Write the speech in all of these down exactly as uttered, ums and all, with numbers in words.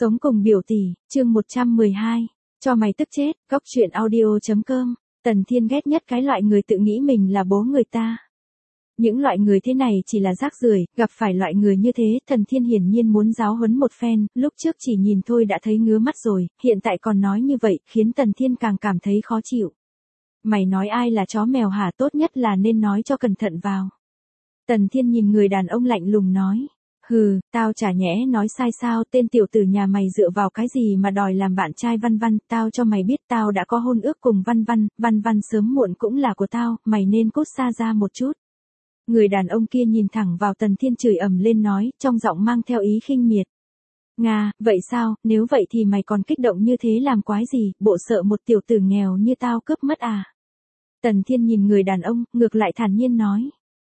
Sống cùng biểu tỷ, chương một trăm mười hai. Cho mày tức chết, góc truyện audio chấm com. Tần Thiên ghét nhất cái loại người tự nghĩ mình là bố người ta. Những loại người thế này chỉ là rác rưởi, gặp phải loại người như thế, Tần Thiên hiển nhiên muốn giáo huấn một phen, lúc trước chỉ nhìn thôi đã thấy ngứa mắt rồi, hiện tại còn nói như vậy, khiến Tần Thiên càng cảm thấy khó chịu. Mày nói ai là chó mèo hả, tốt nhất là nên nói cho cẩn thận vào. Tần Thiên nhìn người đàn ông lạnh lùng nói. Hừ, tao chả nhẽ nói sai sao, tên tiểu tử nhà mày dựa vào cái gì mà đòi làm bạn trai Văn Văn, tao cho mày biết tao đã có hôn ước cùng Văn Văn, Văn Văn sớm muộn cũng là của tao, mày nên cút xa ra một chút. Người đàn ông kia nhìn thẳng vào Tần Thiên chửi ầm lên nói, trong giọng mang theo ý khinh miệt. Nga, vậy sao, nếu vậy thì mày còn kích động như thế làm quái gì, bộ sợ một tiểu tử nghèo như tao cướp mất à? Tần Thiên nhìn người đàn ông, ngược lại thản nhiên nói.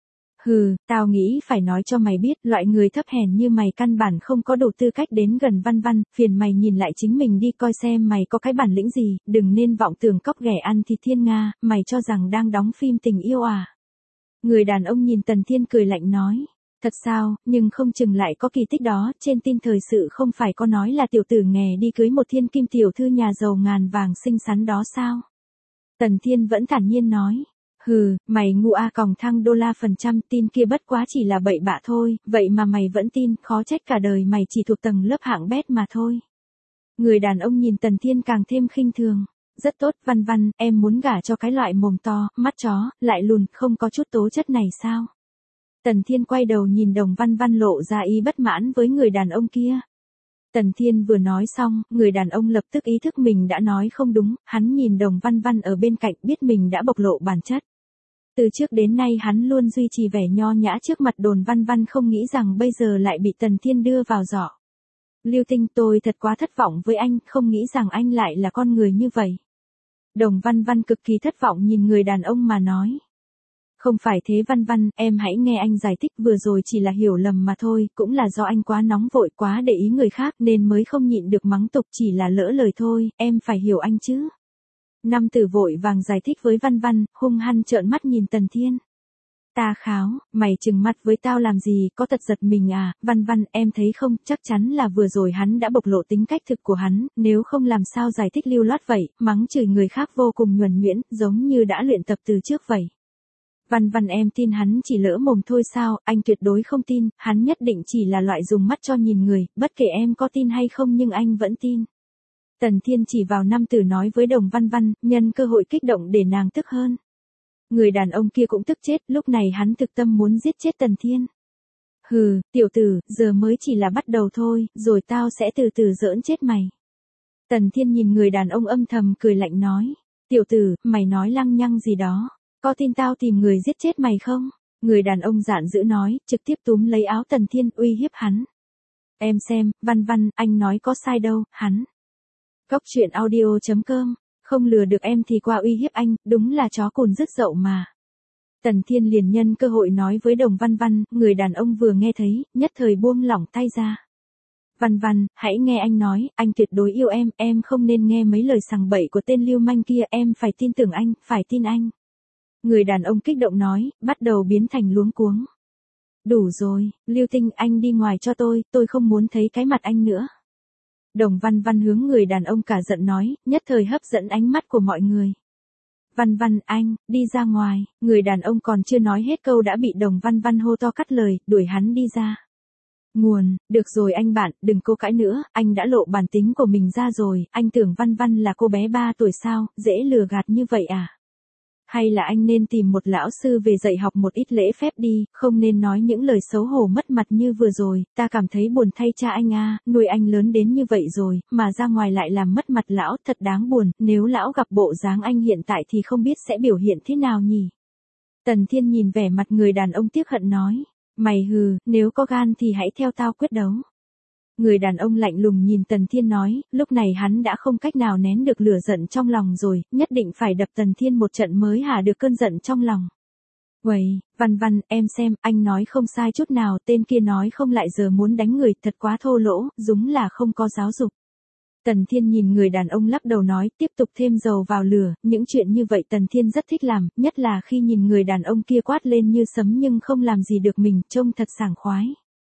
Hừ, tao nghĩ phải nói cho mày biết, loại người thấp hèn như mày căn bản không có đủ tư cách đến gần Văn Văn, phiền mày nhìn lại chính mình đi coi xem mày có cái bản lĩnh gì, đừng nên vọng tưởng cóc ghẻ ăn thịt Thiên Nga, mày cho rằng đang đóng phim tình yêu à. Người đàn ông nhìn Tần Thiên cười lạnh nói, thật sao, nhưng không chừng lại có kỳ tích đó, trên tin thời sự không phải có nói là tiểu tử nghè đi cưới một thiên kim tiểu thư nhà giàu ngàn vàng xinh xắn đó sao? Tần Thiên vẫn thản nhiên nói. Hừ, mày ngu a còng thăng đô la phần trăm, tin kia bất quá chỉ là bậy bạ thôi, vậy mà mày vẫn tin, khó trách cả đời mày chỉ thuộc tầng lớp hạng bét mà thôi. Người đàn ông nhìn Tần Thiên càng thêm khinh thường. Rất tốt, Văn Văn, em muốn gả cho cái loại mồm to, mắt chó, lại lùn, không có chút tố chất này sao? Tần Thiên quay đầu nhìn Đồng Văn Văn lộ ra ý bất mãn với người đàn ông kia. Tần Thiên vừa nói xong, người đàn ông lập tức ý thức mình đã nói không đúng, hắn nhìn Đồng Văn Văn ở bên cạnh biết mình đã bộc lộ bản chất. Từ trước đến nay hắn luôn duy trì vẻ nho nhã trước mặt Đồn Văn Văn, không nghĩ rằng bây giờ lại bị Tần Thiên đưa vào giỏ. Lưu Tinh, tôi thật quá thất vọng với anh, không nghĩ rằng anh lại là con người như vậy. Đồng Văn Văn cực kỳ thất vọng nhìn người đàn ông mà nói. Không phải thế Văn Văn, em hãy nghe anh giải thích, vừa rồi chỉ là hiểu lầm mà thôi, cũng là do anh quá nóng vội, quá để ý người khác nên mới không nhịn được mắng tục, chỉ là lỡ lời thôi, em phải hiểu anh chứ. Nam tử vội vàng giải thích với Văn Văn, hung hăng trợn mắt nhìn Tần Thiên. Ta kháo, mày trừng mắt với tao làm gì, có tật giật mình à, Văn Văn, em thấy không, chắc chắn là vừa rồi hắn đã bộc lộ tính cách thực của hắn, nếu không làm sao giải thích lưu loát vậy, mắng chửi người khác vô cùng nhuần nhuyễn, giống như đã luyện tập từ trước vậy. Văn Văn, em tin hắn chỉ lỡ mồm thôi sao, anh tuyệt đối không tin, hắn nhất định chỉ là loại dùng mắt cho nhìn người, bất kể em có tin hay không nhưng anh vẫn tin. Tần Thiên chỉ vào nam tử nói với Đồng Văn Văn, nhân cơ hội kích động để nàng tức hơn. Người đàn ông kia cũng tức chết, lúc này hắn thực tâm muốn giết chết Tần Thiên. Hừ, tiểu tử, giờ mới chỉ là bắt đầu thôi, rồi tao sẽ từ từ giỡn chết mày. Tần Thiên nhìn người đàn ông âm thầm cười lạnh nói, tiểu tử, mày nói lăng nhăng gì đó, có tin tao tìm người giết chết mày không? Người đàn ông giận dữ nói, trực tiếp túm lấy áo Tần Thiên uy hiếp hắn. Em xem, Văn Văn, anh nói có sai đâu, hắn. Góc truyện audio chấm com, không lừa được em thì qua uy hiếp anh, đúng là chó cùn rứt dậu mà. Tần Thiên liền nhân cơ hội nói với Đồng Văn Văn, người đàn ông vừa nghe thấy, nhất thời buông lỏng tay ra. Văn Văn, hãy nghe anh nói, anh tuyệt đối yêu em, em không nên nghe mấy lời sằng bậy của tên lưu manh kia, em phải tin tưởng anh, phải tin anh. Người đàn ông kích động nói, bắt đầu biến thành luống cuống. Đủ rồi, Lưu Tinh, anh đi ngoài cho tôi, tôi không muốn thấy cái mặt anh nữa. Đồng Văn Văn hướng người đàn ông cả giận nói, nhất thời hấp dẫn ánh mắt của mọi người. Văn Văn, anh, đi ra ngoài, người đàn ông còn chưa nói hết câu đã bị Đồng Văn Văn hô to cắt lời, đuổi hắn đi ra. Nguồn, được rồi anh bạn, đừng cô cãi nữa, anh đã lộ bản tính của mình ra rồi, anh tưởng Văn Văn là cô bé ba tuổi sao, dễ lừa gạt như vậy à? Hay là anh nên tìm một lão sư về dạy học một ít lễ phép đi, không nên nói những lời xấu hổ mất mặt như vừa rồi, ta cảm thấy buồn thay cha anh a, nuôi anh lớn đến như vậy rồi, mà ra ngoài lại làm mất mặt lão, thật đáng buồn, nếu lão gặp bộ dáng anh hiện tại thì không biết sẽ biểu hiện thế nào nhỉ. Tần Thiên nhìn vẻ mặt người đàn ông tiếc hận nói, mày hừ, nếu có gan thì hãy theo tao quyết đấu. Người đàn ông lạnh lùng nhìn Tần Thiên nói, lúc này hắn đã không cách nào nén được lửa giận trong lòng rồi, nhất định phải đập Tần Thiên một trận mới hạ được cơn giận trong lòng. Uầy, Văn Văn, em xem, anh nói không sai chút nào, tên kia nói không lại giờ muốn đánh người, thật quá thô lỗ, đúng là không có giáo dục. Tần Thiên nhìn người đàn ông lắc đầu nói, tiếp tục thêm dầu vào lửa, những chuyện như vậy Tần Thiên rất thích làm, nhất là khi nhìn người đàn ông kia quát lên như sấm nhưng không làm gì được mình, trông thật sảng khoái.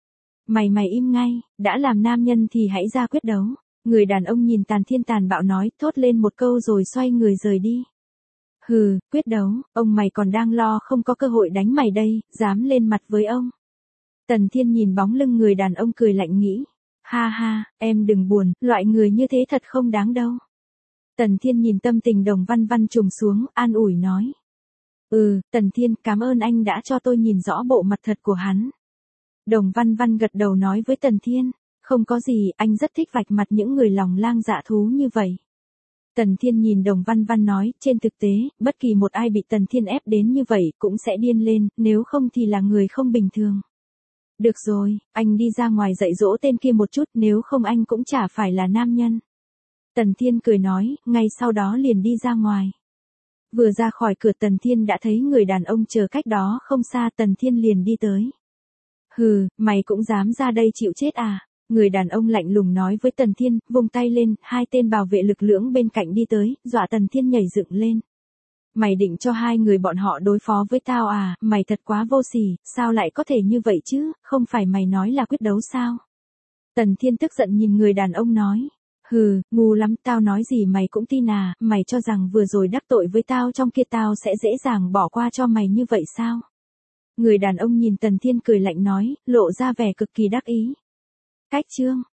Mày mày im ngay, đã làm nam nhân thì hãy ra quyết đấu. Người đàn ông nhìn Tần Thiên tàn bạo nói, thốt lên một câu rồi xoay người rời đi. Hừ, quyết đấu, ông mày còn đang lo không có cơ hội đánh mày đây, dám lên mặt với ông. Tần Thiên nhìn bóng lưng người đàn ông cười lạnh nghĩ. Ha ha, em đừng buồn, loại người như thế thật không đáng đâu. Tần Thiên nhìn tâm tình Đồng Văn Văn trùng xuống, an ủi nói. Ừ, Tần Thiên, cảm ơn anh đã cho tôi nhìn rõ bộ mặt thật của hắn. Đồng Văn Văn gật đầu nói với Tần Thiên. Không có gì, anh rất thích vạch mặt những người lòng lang dạ thú như vậy. Tần Thiên nhìn Đồng Văn Văn nói, trên thực tế, bất kỳ một ai bị Tần Thiên ép đến như vậy cũng sẽ điên lên, nếu không thì là người không bình thường. Được rồi, anh đi ra ngoài dạy dỗ tên kia một chút, nếu không anh cũng chả phải là nam nhân. Tần Thiên cười nói, ngay sau đó liền đi ra ngoài. Vừa ra khỏi cửa Tần Thiên đã thấy người đàn ông chờ cách đó không xa, Tần Thiên liền đi tới. Hừ, mày cũng dám ra đây chịu chết à? Người đàn ông lạnh lùng nói với Tần Thiên, vung tay lên, hai tên bảo vệ lực lưỡng bên cạnh đi tới, dọa Tần Thiên nhảy dựng lên. Mày định cho hai người bọn họ đối phó với tao à, mày thật quá vô sỉ, sao lại có thể như vậy chứ, không phải mày nói là quyết đấu sao? Tần Thiên tức giận nhìn người đàn ông nói. Hừ, ngu lắm, tao nói gì mày cũng tin à, mày cho rằng vừa rồi đắc tội với tao trong kia tao sẽ dễ dàng bỏ qua cho mày như vậy sao? Người đàn ông nhìn Tần Thiên cười lạnh nói, lộ ra vẻ cực kỳ đắc ý. Cách chương